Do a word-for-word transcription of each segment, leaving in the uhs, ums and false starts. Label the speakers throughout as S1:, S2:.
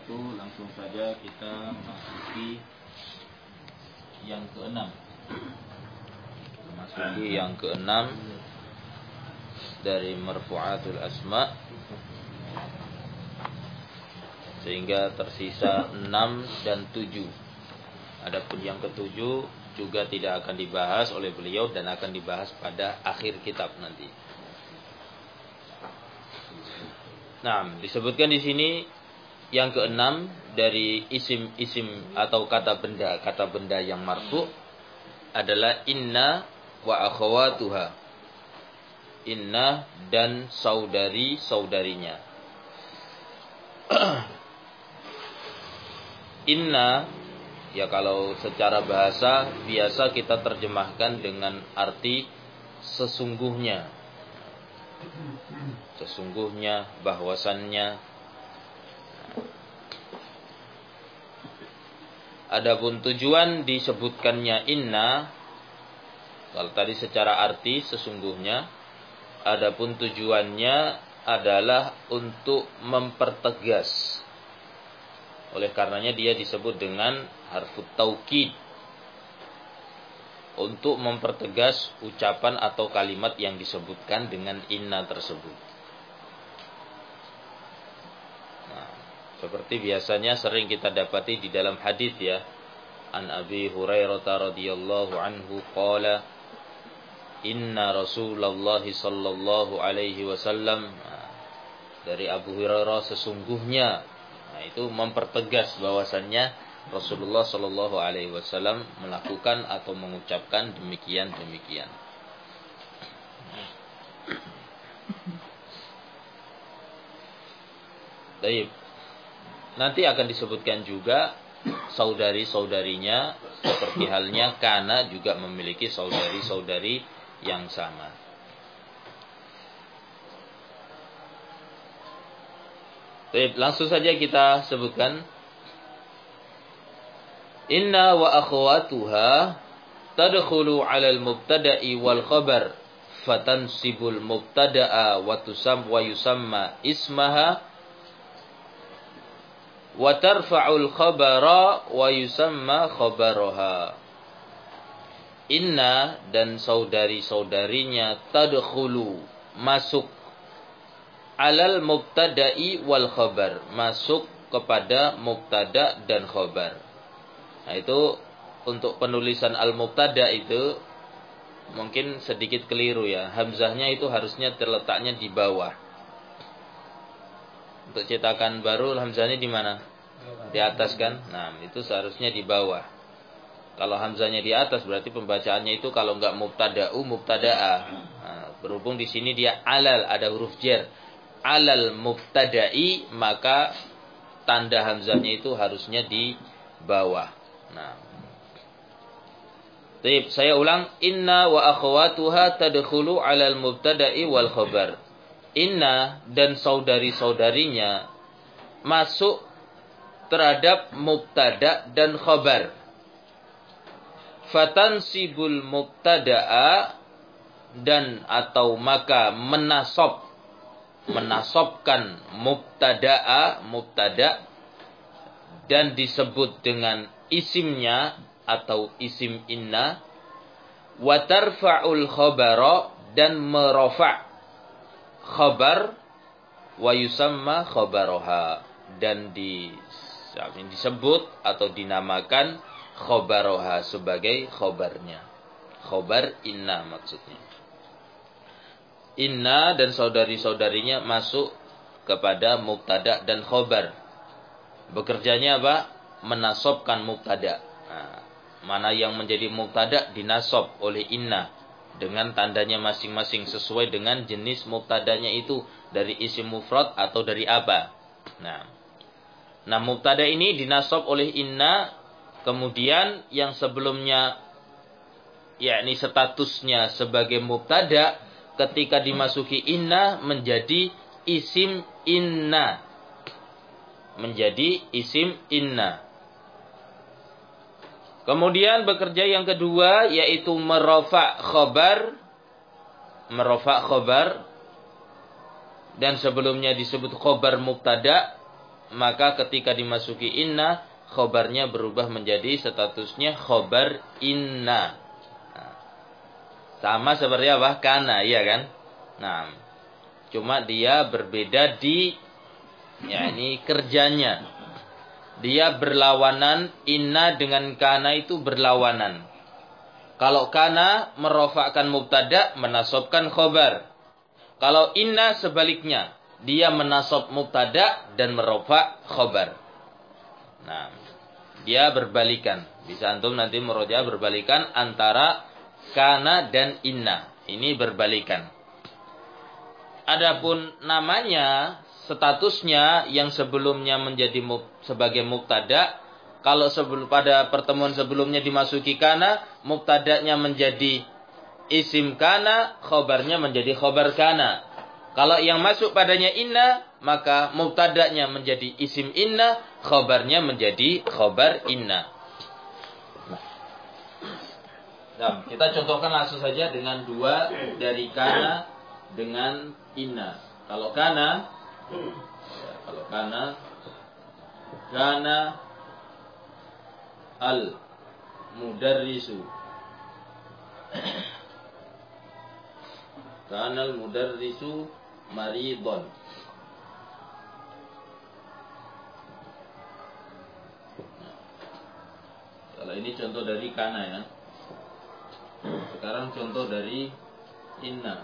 S1: wabarakatuh. Langsung saja kita masuki yang keenam. Masuki yang keenam dari marfu'atul asma, sehingga tersisa enam dan tujuh. Adapun yang ketujuh juga tidak akan dibahas oleh beliau dan akan dibahas pada akhir kitab nanti. Nah, disebutkan di sini yang keenam dari isim-isim atau kata benda, kata benda yang marfu adalah inna wa akhawatuha. Inna dan saudari-saudarinya. Inna, ya kalau secara bahasa biasa kita terjemahkan dengan arti sesungguhnya. Sesungguhnya, bahwasannya. Adapun tujuan disebutkannya inna, kalau tadi secara arti sesungguhnya, adapun tujuannya adalah untuk mempertegas. Oleh karenanya dia disebut dengan harfut taukid, untuk mempertegas ucapan atau kalimat yang disebutkan dengan inna tersebut. Nah, seperti biasanya sering kita dapati di dalam hadis ya. An Abi Hurairah radhiyallahu anhu qala inna Rasulullah sallallahu alaihi wasallam. Nah, dari Abu Hurairah sesungguhnya. Nah, itu mempertegas bahwasannya Rasulullah sallallahu alaihi wasallam melakukan atau mengucapkan demikian-demikian. Baik. Nanti akan disebutkan juga saudari-saudarinya, seperti halnya Kana juga memiliki saudari-saudari yang sama. Baik, langsung saja kita sebutkan. Inna wa akhwatuha tadkhulu 'alal mubtada'i wal khabar fatansibul mubtada'a wa tusam wa yusamma ismaha wa tarfa'ul khabara wa yusamma khabaraha. Inna dan saudari-saudarinya tadkhulu masuk 'alal mubtada'i wal khabar, masuk kepada mubtada dan khabar. Nah, itu untuk penulisan al-mubtada itu mungkin sedikit keliru ya. Hamzahnya itu harusnya terletaknya di bawah. Untuk cetakan baru hamzahnya di mana? Di atas kan? Nah, itu seharusnya di bawah. Kalau hamzahnya di atas berarti pembacaannya itu kalau enggak mubtada'u mubtada'a. Nah, berhubung di sini dia alal, ada huruf jar. Alal mubtada'i, maka tanda hamzahnya itu harusnya di bawah. Nah, Baik, saya ulang. Inna wa akhwatuha tadkhulu 'alal mubtada'i wal khabar. Inna dan saudari-saudarinya masuk terhadap mubtada dan khabar. Fatansibul mubtada'a, dan atau maka menasab, menasabkan mubtada'a, mubtada, dan disebut dengan isimnya atau isim inna, wa tarfa'ul khabara, dan merafa' khabar, wa yusamma khabaraha, dan di, disebut atau dinamakan khabaraha sebagai khabarnya. Khabar inna maksudnya. Inna dan saudari-saudarinya masuk kepada mubtada dan khabar. Bekerjanya apa? Menasabkan mubtada. Nah, mana yang menjadi mubtada dinasab oleh inna dengan tandanya masing-masing sesuai dengan jenis mubtadanya itu, dari isim mufrad atau dari apa. Nah, nah mubtada ini dinasab oleh inna, kemudian yang sebelumnya yakni statusnya sebagai mubtada ketika dimasuki inna menjadi isim inna. Menjadi isim inna. Kemudian bekerja yang kedua yaitu merafa' khabar. Merafa' khabar. Dan sebelumnya disebut khabar mubtada. maka ketika dimasuki inna, khobarnya berubah menjadi statusnya khobar inna. Nah, sama seperti apa? Kana, iya kan? Nah, cuma dia berbeda di ya ini kerjanya. Dia berlawanan, inna dengan kana itu berlawanan. Kalau kana merofakkan mubtada, menasobkan khobar. Kalau inna sebaliknya, dia menasob mubtada dan merofak khobar. Nah, dia berbalikan. Bisa antum nanti meroja berbalikan antara kana dan inna. Ini berbalikan. Adapun namanya, statusnya yang sebelumnya menjadi mub, sebagai mubtada, kalau sebelum pada pertemuan sebelumnya dimasuki kana, mubtadanya menjadi isim kana, khobarnya menjadi khobar kana. Kalau yang masuk padanya inna, maka mubtadanya menjadi isim inna, khobarnya menjadi khobar inna. Nah, kita contohkan langsung saja dengan dua dari kana dengan inna. Kalau kana, ya, kalau kana, kana al mudarrisu, kana al mudarrisu maridon. Nah, kalau ini contoh dari kana ya. Sekarang contoh dari inna.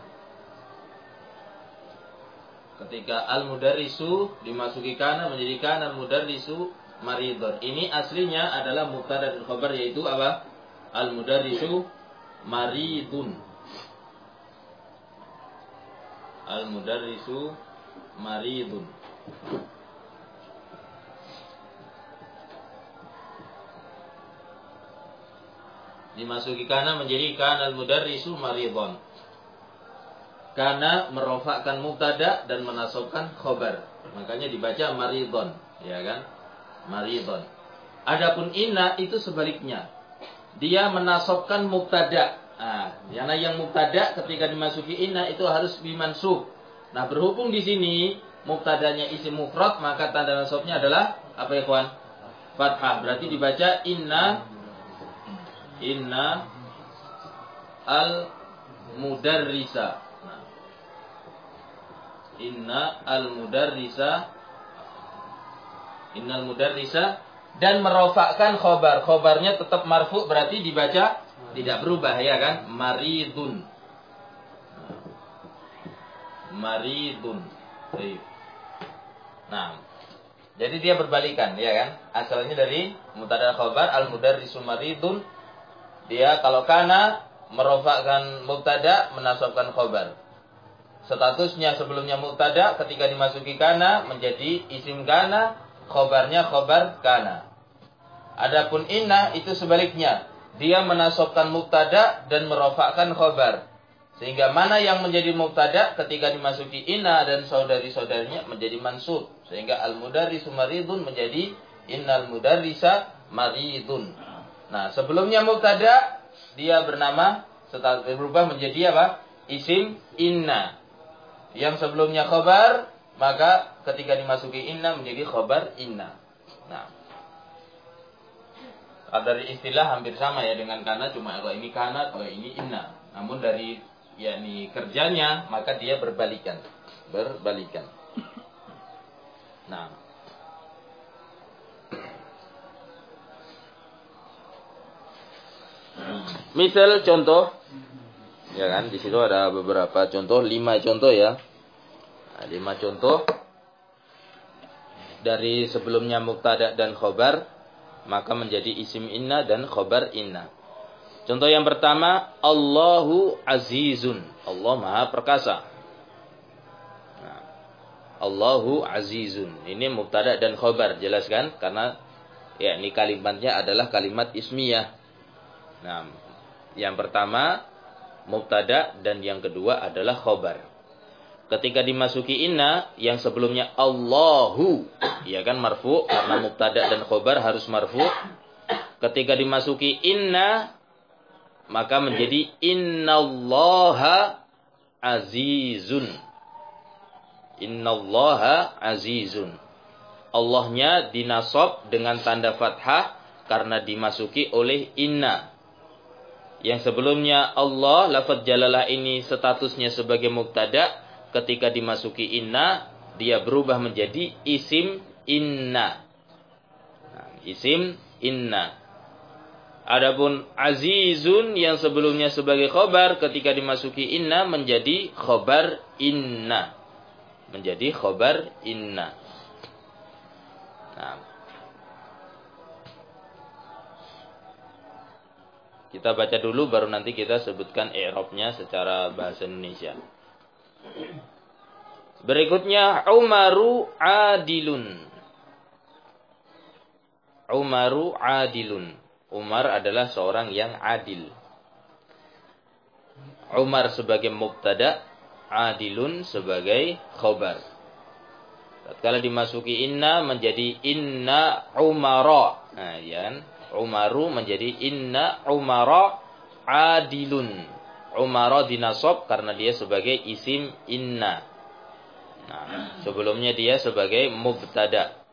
S1: Ketika al-mudarrisu dimasuki kana menjadi kana al-mudarrisu maridun. Ini aslinya adalah mubtada dan khabar, yaitu apa? Al-mudarrisu maridun. Al-mudarrisu maridun. Dimasuki kana menjadi kana al-mudarrisu maridun. Kana merofakkan mubtada dan menasobkan khobar, makanya dibaca maridon, ya kan? Maridon. Adapun inna itu sebaliknya, dia menasobkan mubtada. Nah, karena yang mubtada ketika dimasuki inna itu harus bimansub. Nah, berhubung di sini mubtadanya isim mufrad, maka tanda nasabnya adalah apa ya kawan? Fathah. Berarti dibaca inna inna al mudarrisa. Inna al-mudarrisa, innal mudarrisa, dan merofakkan khobar. Khobarnya tetap marfu, berarti dibaca tidak berubah, ya kan? Maridun. Maridun. Nah, jadi dia berbalikan, ya kan? Asalnya dari mubtada khobar, al-mudarrisu maridun. Dia kalau kana merofakkan mubtada, menasabkan khobar. Statusnya sebelumnya mubtada, ketika dimasuki kana menjadi isim kana, khobarnya khobar kana. Adapun inna itu sebaliknya, dia menasobkan mubtada dan merofakkan khobar. Sehingga mana yang menjadi mubtada ketika dimasuki inna dan saudari-saudarinya menjadi mansub. Sehingga al-mudarrisu maridun menjadi innal mudarrisa maridun. Nah, sebelumnya mubtada dia bernama setelah berubah menjadi apa? Isim inna. Yang sebelumnya khobar, maka ketika dimasuki inna menjadi khobar inna. Nah, dari istilah hampir sama ya dengan kana, cuma kalau ini kana, kalau ini inna. Namun dari yakni kerjanya, maka dia berbalikan, berbalikan. Nah, misal contoh. Ya kan, di situ ada beberapa contoh, lima contoh ya. Nah, lima contoh dari sebelumnya mubtada dan khobar, maka menjadi isim inna dan khobar inna. Contoh yang pertama, Allahu azizun. Allah Maha Perkasa. Nah, Allahu azizun. Ini mubtada dan khobar, jelas kan? Karena ya ini kalimatnya adalah kalimat ismiyah. Nah, yang pertama mubtada dan yang kedua adalah khobar. Ketika dimasuki inna, yang sebelumnya Allahu, ya kan marfu, karena mubtada dan khobar harus marfu. Ketika dimasuki inna, maka menjadi innallaha azizun. Innallaha azizun. Allahnya dinasab dengan tanda fathah karena dimasuki oleh inna. Yang sebelumnya Allah, lafaz jalalah ini statusnya sebagai mubtada, ketika dimasuki inna, dia berubah menjadi isim inna. Nah, isim inna. Adapun azizun yang sebelumnya sebagai khobar, ketika dimasuki inna menjadi khobar inna. Menjadi khobar inna. Nah, kita baca dulu baru nanti kita sebutkan i'rabnya secara bahasa Indonesia. Berikutnya Umaru adilun. Umaru adilun. Umar adalah seorang yang adil. Umar sebagai mubtada, adilun sebagai khobar. Tatkala dimasuki inna menjadi inna umara. Nah, ya kan? Umaru menjadi inna umara adilun. Umara dinasab karena dia sebagai isim inna. Nah, sebelumnya dia sebagai mubtada.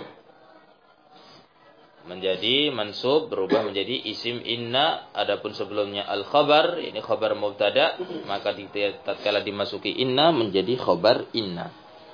S1: Menjadi mansub, berubah menjadi isim inna. Adapun sebelumnya al-khabar, ini khabar mubtada, maka tatkala dimasuki inna menjadi khabar inna.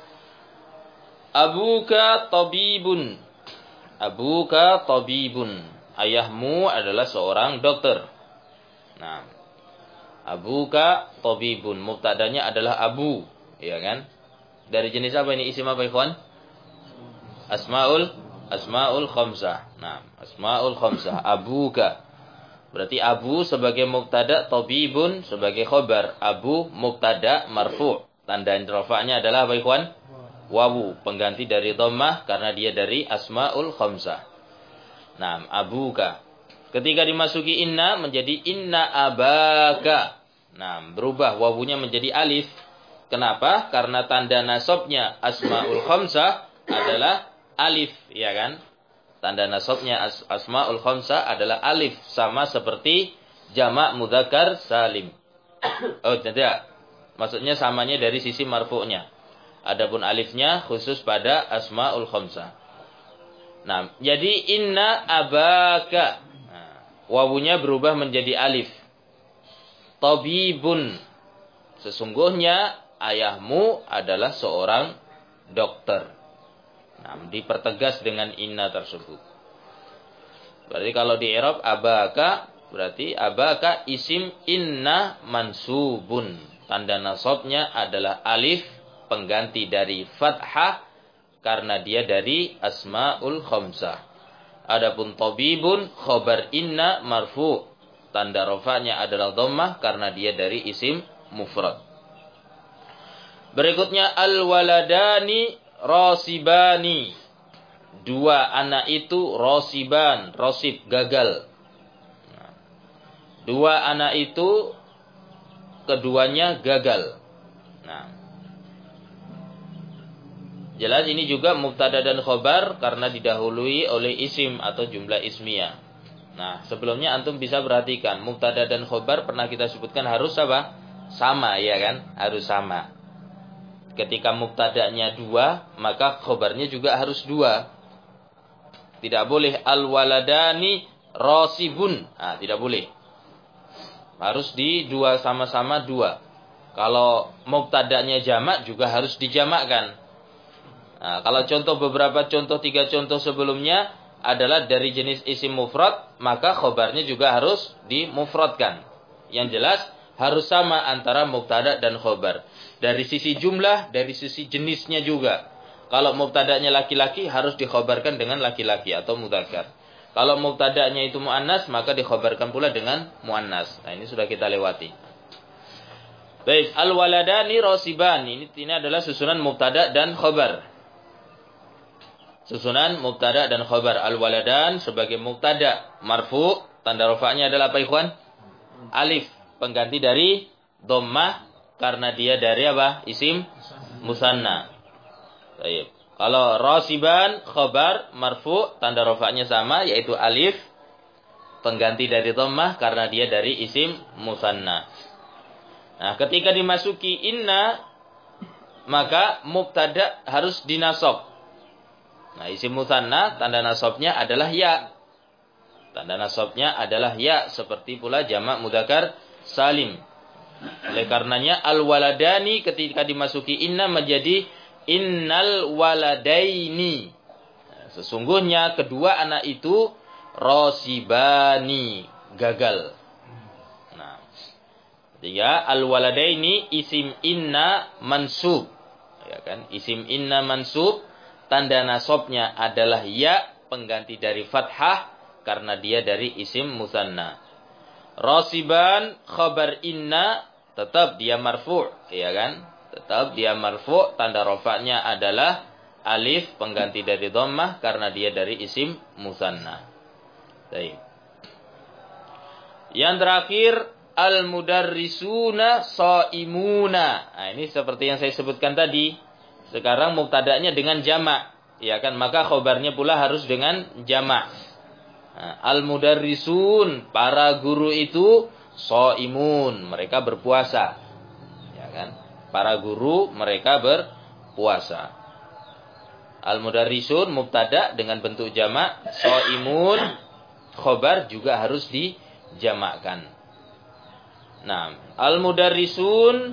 S1: Abuka tabibun. Abuka tabibun. Ayahmu adalah seorang dokter. Nah, abuka tabibun. Mubtadanya adalah abu, ya kan? Dari jenis apa ini? Isim apa, ikhwan? Asmaul Asmaul khamsah. Nah, asmaul khamsah. Abuka. Berarti abu sebagai mubtada, tabibun sebagai khobar. Abu mubtada marfu'. Tanda rafa'nya adalah apa, ikhwan? Wawu, pengganti dari dhammah karena dia dari asmaul khamsah. Nah, abuka. Ketika dimasuki inna menjadi inna abaka. Nah, berubah wawunya menjadi alif. Kenapa? Karena tanda nasabnya asmaul khamsah adalah alif, ya kan? Tanda nasabnya as asmaul khamsah adalah alif, sama seperti jamak mudzakkar salim. Oh, tidak. Maksudnya samanya dari sisi marfu'nya. Adapun alifnya khusus pada asmaul khamsah. Nah, jadi inna abaka. Nah, wawunya berubah menjadi alif. Tabibun. Sesungguhnya ayahmu adalah seorang dokter. Nah, dipertegas dengan inna tersebut. Berarti kalau di i'rab abaka, berarti abaka isim inna mansubun. Tanda nasabnya adalah alif, pengganti dari fathah karena dia dari asmaul khamsah. Adapun tabibun khabar inna marfu'. Tanda rafa'nya adalah dhammah karena dia dari isim mufrad. Berikutnya al-waladani rasibani. Dua anak itu rasiban, rasib gagal. Dua anak itu keduanya gagal. Nah, jelas ini juga mubtada dan khobar karena didahului oleh isim atau jumlah ismiyah. Nah, sebelumnya antum bisa perhatikan mubtada dan khobar pernah kita sebutkan harus apa? Sama, ya kan? Harus sama. Ketika mubtadanya dua, maka khobarnya juga harus dua. Tidak boleh al-waladani rasibun. Nah, tidak boleh. Harus di dua sama-sama dua. Kalau mubtadanya jamak juga harus dijamakkan. Nah, kalau contoh beberapa contoh tiga contoh sebelumnya adalah dari jenis isim mufrad, maka khobarnya juga harus dimufradkan. Yang jelas harus sama antara mubtada dan khobar. Dari sisi jumlah, dari sisi jenisnya juga. Kalau mubtadanya laki-laki harus dikhobarkan dengan laki-laki atau mudzakkar. Kalau mubtadanya itu muannas, maka dikhobarkan pula dengan muannas. Nah, ini sudah kita lewati. Baik, al-waladani rasiban. Ini, ini adalah susunan mubtada dan khobar. Susunan mubtada dan khobar. Al-waladan sebagai mubtada marfu, tanda rafa'nya adalah apa, ikhwan? Alif, pengganti dari dhammah karena dia dari apa? Isim musanna. Baik. Kalau rasiban khobar marfu, tanda rafa'nya sama yaitu alif, pengganti dari dhammah karena dia dari isim musanna. Nah, ketika dimasuki inna, maka mubtada harus dinasab. Nah, isim musanna tanda nasabnya adalah ya. Tanda nasabnya adalah ya, seperti pula jamak mudzakkar salim. Oleh karenanya al-waladani ketika dimasuki inna menjadi innal waladaini. Nah, sesungguhnya kedua anak itu rosibani, gagal. Nah, ketiga al-waladaini isim inna mansub. Ya kan? Isim inna mansub tanda nasabnya adalah ya pengganti dari fathah karena dia dari isim musanna. Rosiban khabar inna tetap dia marfu', ya kan? Tetap dia marfu', tanda rafa'nya adalah alif pengganti dari dhammah karena dia dari isim musanna. Baik. Yang terakhir al-mudarrisuna shaimuna. Nah, ini seperti yang saya sebutkan tadi. Sekarang mubtada'nya dengan jamak, ya kan? Maka khobarnya pula harus dengan jamak. Nah, al-mudarrisun, para guru itu shaimun, mereka berpuasa. Ya kan? Para guru mereka berpuasa. Al-mudarrisun mubtada dengan bentuk jamak, shaimun khobar juga harus dijamakkan. Nah, al-mudarrisun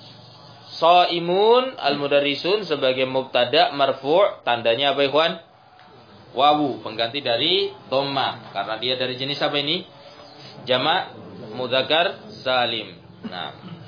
S1: shaimun, al-mudarrisun sebagai mubtada marfu', tandanya apa ikhwan? Wawu, pengganti dari dhamma karena dia dari jenis apa ini? Jamak mudzakkar salim. Nah,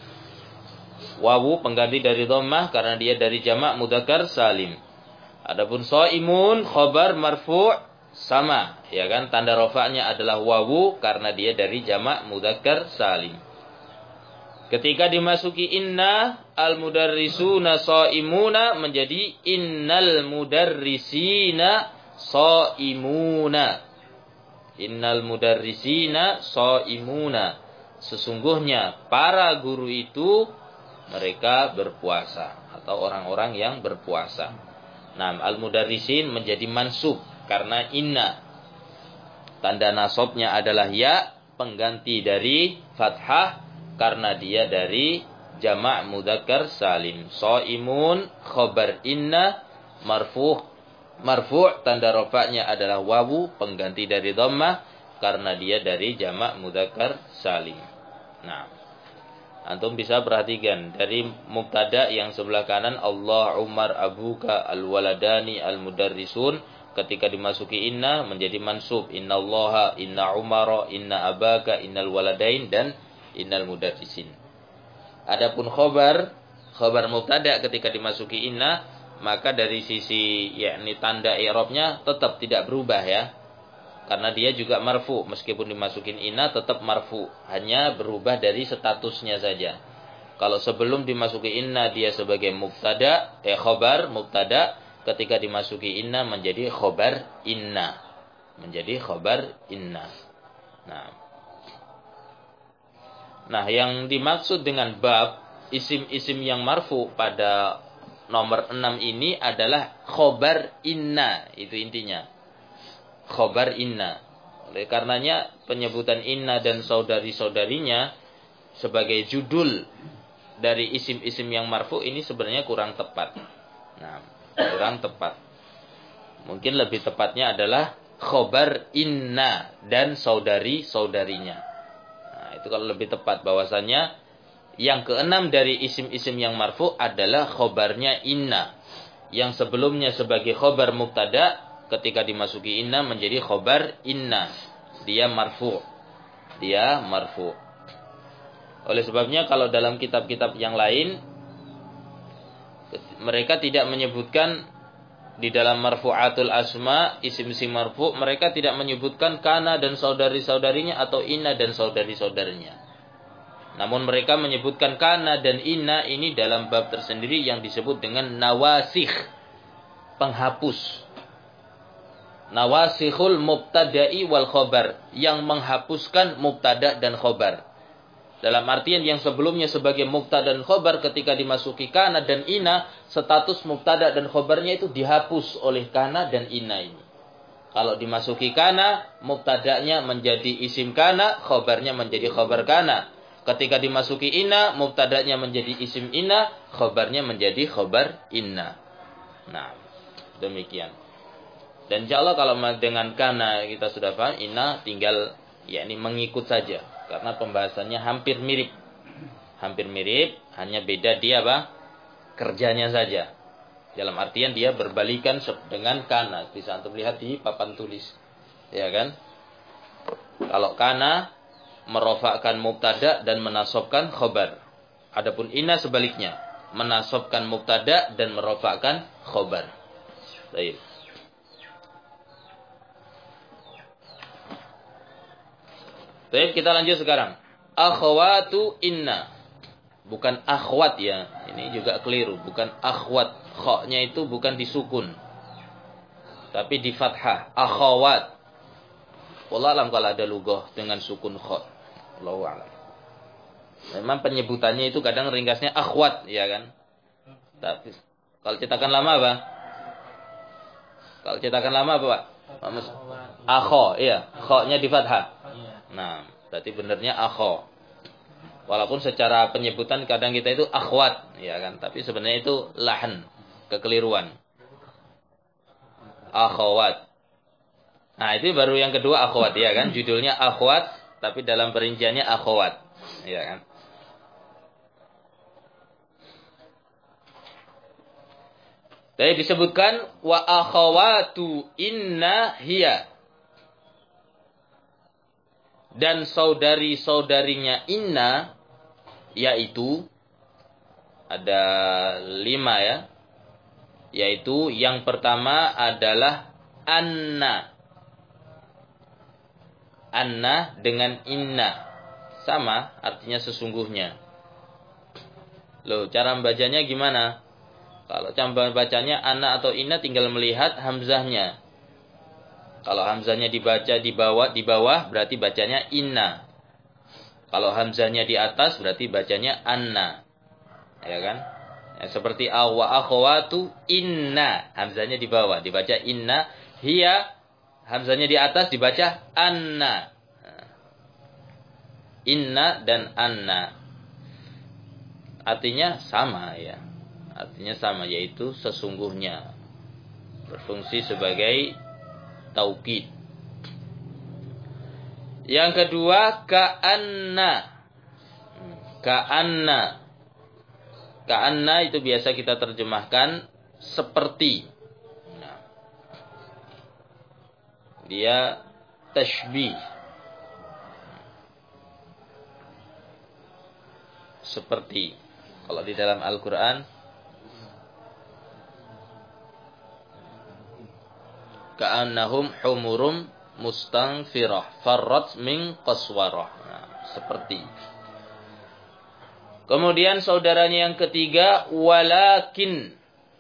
S1: wawu pengganti dari dhamma karena dia dari jamak mudzakkar salim. Adapun shaimun khabar marfu' sama, ya kan? Tanda rafa'nya adalah wawu karena dia dari jamak mudzakkar salim. Ketika dimasuki inna, al-mudarrisuna shaimuna menjadi innal mudarrisina shaimuna. Innal mudarrisina shaimuna. Sesungguhnya para guru itu mereka berpuasa atau orang-orang yang berpuasa. Nah, al-mudarrisin menjadi mansub karena inna. Tanda nasabnya adalah ya, pengganti dari fathah karena dia dari jamak mudzakkar salim. Shaimun khabar inna marfu' marfu' tanda rafa'nya adalah wawu pengganti dari dhammah karena dia dari jamak mudzakkar salim. Nah, antum bisa perhatikan dari mubtada yang sebelah kanan Allah, Umar, abuka, al-waladani, al-mudarrisun, ketika dimasuki inna menjadi mansub. Innallaha, inna umara, inna abaka, innal waladain dan innal mudarrisin. Adapun khobar, khobar mubtada ketika dimasuki inna, maka dari sisi yakni tanda i'rabnya tetap tidak berubah ya. Karena dia juga marfu, meskipun dimasukin inna tetap marfu, hanya berubah dari statusnya saja. Kalau sebelum dimasuki inna dia sebagai mubtada, eh khobar mubtada, ketika dimasuki inna menjadi khobar inna. Menjadi khobar inna. Nah. Nah, yang dimaksud dengan bab isim-isim yang marfu pada nomor enam ini adalah khobar inna. Itu intinya. Khobar inna. Oleh karenanya penyebutan inna dan saudari-saudarinya sebagai judul dari isim-isim yang marfu ini sebenarnya kurang tepat. Nah, kurang tepat. Mungkin lebih tepatnya adalah khobar inna dan saudari-saudarinya. Nah, itu kalau lebih tepat bahwasannya yang keenam dari isim-isim yang marfu adalah khobarnya inna. Yang sebelumnya sebagai khobar mubtada ketika dimasuki inna menjadi khobar inna. Dia marfu. Dia marfu. Oleh sebabnya kalau dalam kitab-kitab yang lain mereka tidak menyebutkan di dalam marfu'atul asma, isim-isim marfu, mereka tidak menyebutkan kana dan saudari-saudarinya atau inna dan saudari-saudarinya. Namun mereka menyebutkan kana dan inna ini dalam bab tersendiri yang disebut dengan nawasikh, penghapus. Nawasikhul mubtada'i wal khobar, yang menghapuskan mubtada dan khobar. Dalam artian yang sebelumnya sebagai mubtada dan khobar ketika dimasuki kana dan inna, status mubtada dan khobarnya itu dihapus oleh kana dan inna ini. Kalau dimasuki kana, mubtadanya menjadi isim kana, khobarnya menjadi khobar kana. Ketika dimasuki inna, mubtadanya menjadi isim inna, khobarnya menjadi khobar inna. Nah, demikian. Dan insya Allah kalau dengan kana kita sudah paham, inna tinggal ya ini mengikut saja. Karena pembahasannya hampir mirip. Hampir mirip, hanya beda dia apa? Kerjanya saja. Dalam artian dia berbalikan dengan kana. Bisa antum lihat di papan tulis. Ya kan? Kalau kana merofakkan mubtada dan menasobkan khobar. Adapun inna sebaliknya. Menasobkan mubtada dan merofakkan khobar. Baik. Baik, kita lanjut sekarang. Akhwatu inna. Bukan akhwat ya. Ini juga keliru. Bukan akhwat. Khoknya itu bukan disukun. Tapi di fathah. Akhwat. Wallahualam kalau ada lugah dengan sukun khok. Wallahualam. Memang penyebutannya itu kadang ringkasnya akhwat. Ya kan. Tapi kalau cetakan lama apa? Kalau cetakan lama apa Pak? Akho. Iya. Khoknya di fathah. Nah, berarti benernya akho. Walaupun secara penyebutan kadang kita itu akhwat, ya kan? Tapi sebenarnya itu lahan, kekeliruan. Akhwat. Nah, itu baru yang kedua akhwat, ya kan? Judulnya akhwat, tapi dalam perinciannya akhwat, ya kan? Jadi disebutkan wa akhwatu inna hiya. Dan saudari-saudarinya inna, yaitu ada lima ya. Yaitu yang pertama adalah anna. Anna dengan inna. Sama artinya sesungguhnya. Loh, cara membacanya gimana? Kalau cara bacanya anna atau inna tinggal melihat hamzahnya. Kalau hamzahnya dibaca di bawah, di bawah berarti bacanya inna. Kalau hamzahnya di atas berarti bacanya anna. Ya kan? Ya, seperti awa akhwatu inna. Hamzahnya di bawah dibaca inna. Hiya hamzahnya di atas dibaca anna. Inna dan anna. Artinya sama ya. Artinya sama yaitu sesungguhnya. Berfungsi sebagai taukid. Yang kedua ka'anna. Ka'anna. Ka'anna itu biasa kita terjemahkan seperti. Nah, dia tashbih. Seperti. Kalau di dalam Al-Quran ka'annahum humurum mustanfirah farrat min qaswarah. Nah, seperti. Kemudian saudaranya yang ketiga walakin.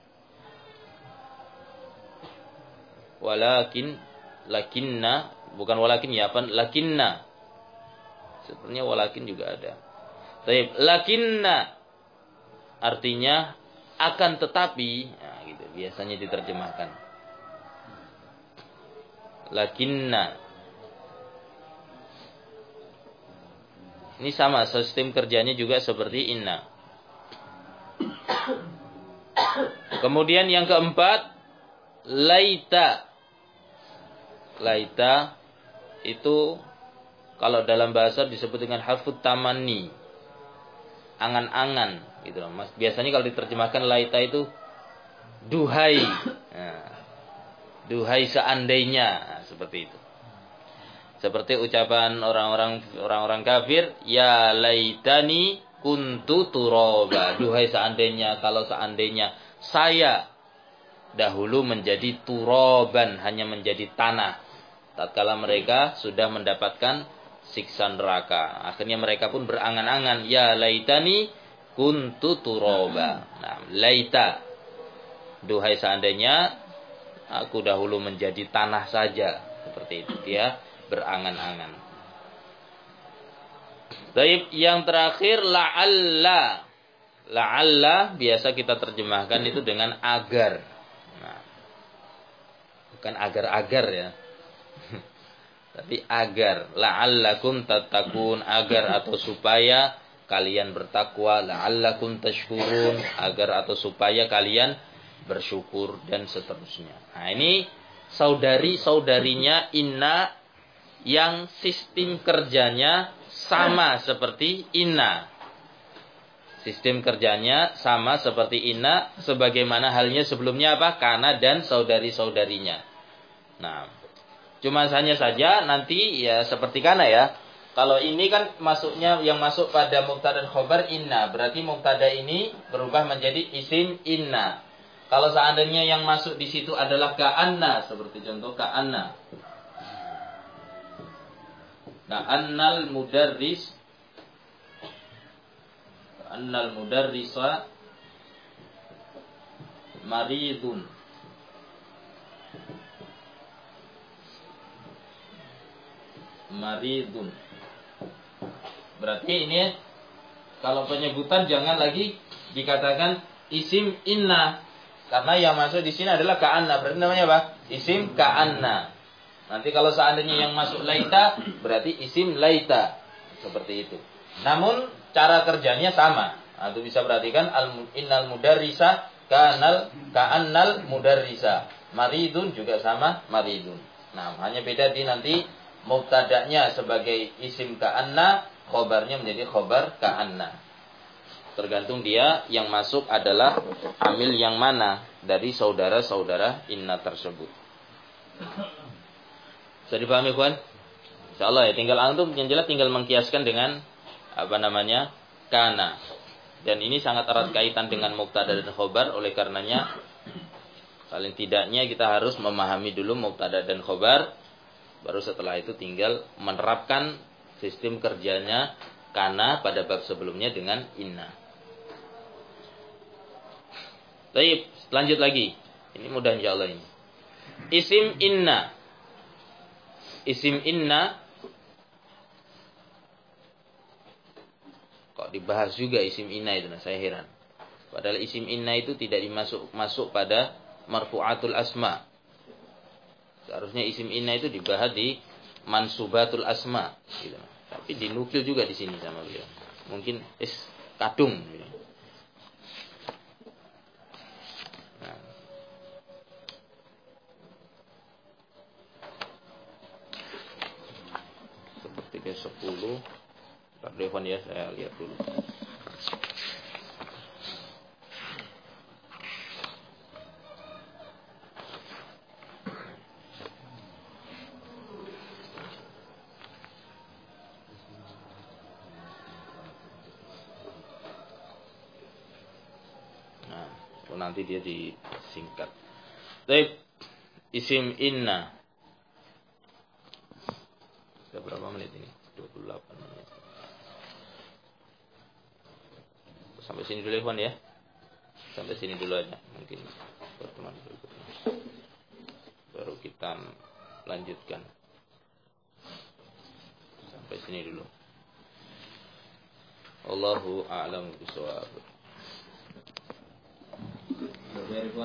S1: Walakin lakinna bukan walakin ya apa lakinna. Sebenarnya walakin juga ada. Baik, lakinna artinya akan tetapi, nah, gitu biasanya diterjemahkan. Lakinna. Ini sama, sistem kerjanya juga seperti inna. Kemudian yang keempat, laita. Laita itu kalau dalam bahasa disebut dengan harfut tamanni. Angan-angan gitu loh. Mas, biasanya kalau diterjemahkan laita itu duhai. Nah, duhai seandainya, nah, seperti itu. Seperti ucapan orang-orang orang-orang kafir, ya laitani kuntu turaba. Duhai seandainya, kalau seandainya saya dahulu menjadi turaban, hanya menjadi tanah. Tatkala mereka sudah mendapatkan siksa neraka. Akhirnya mereka pun berangan-angan, ya laitani kuntu turaba. Nah, laita. Duhai seandainya aku dahulu menjadi tanah saja. Seperti itu. Dia berangan-angan. Baik, yang terakhir la'alla. La'alla biasa kita terjemahkan itu dengan agar. Nah, bukan agar-agar ya. Tapi agar. La'allakum tattaqun, agar atau supaya kalian bertakwa. La'allakum tashkurun, agar atau supaya kalian bersyukur dan seterusnya. Nah, ini saudari-saudarinya inna yang sistem kerjanya sama seperti inna. Sistem kerjanya sama seperti inna, sebagaimana halnya sebelumnya apa? Kana dan saudari-saudarinya. Nah, cuma hanya saja nanti ya seperti kana ya. Kalau ini kan masuknya yang masuk pada mubtada dan khobar inna, berarti mubtada ini berubah menjadi isim inna. Kalau seandainya yang masuk di situ adalah ka'anna, seperti contoh ka'anna. Ka'annal mudarris Ka'annal mudarrisa maridun. Maridun. Berarti ini kalau penyebutan jangan lagi dikatakan isim inna, karena yang masuk di sini adalah ka'anna. Berarti namanya apa? Isim ka'anna. Nanti kalau seandainya yang masuk laita, berarti isim laita. Seperti itu. Namun cara kerjanya sama. Nah, itu bisa perhatikan al innal mudarrisa kanal ka'annal mudarrisa. Maridun juga sama maridun. Nah, hanya beda di nanti mubtada'nya sebagai isim ka'anna, khobarnya menjadi khobar ka'anna. Tergantung dia yang masuk adalah amil yang mana dari saudara-saudara inna tersebut. Bisa dipahami, kawan? Insyaallah ya, tinggal antum yang jelas tinggal mengkiaskan dengan apa namanya? Kana. Dan ini sangat erat kaitan dengan mubtada dan khobar, oleh karenanya paling tidaknya kita harus memahami dulu mubtada dan khobar, baru setelah itu tinggal menerapkan sistem kerjanya kana pada bab sebelumnya dengan inna. Baik, lanjut lagi. Ini mudah insyaallah ini. Isim inna. Isim inna kok dibahas juga isim inna itu, nah saya heran. Padahal isim inna itu tidak dimasuk masuk pada marfu'atul asma. Seharusnya isim inna itu dibahas di mansubatul asma gitu. Tapi dinukil juga di sini sama beliau. Mungkin is kadung gitu. Nah. Seperti ke sepuluh. Pak Devon ya, saya lihat dulu. Nah, nanti dia disingkat. Baik, isim inna. Sudah berapa menit ini? dua puluh delapan menit. Sampai sini dulu Ikhwan ya. Sampai sini dulu aja mungkin pertemuan berikutnya. Baru kita lanjutkan. Sampai sini dulu. Allahu a'lam bishawab.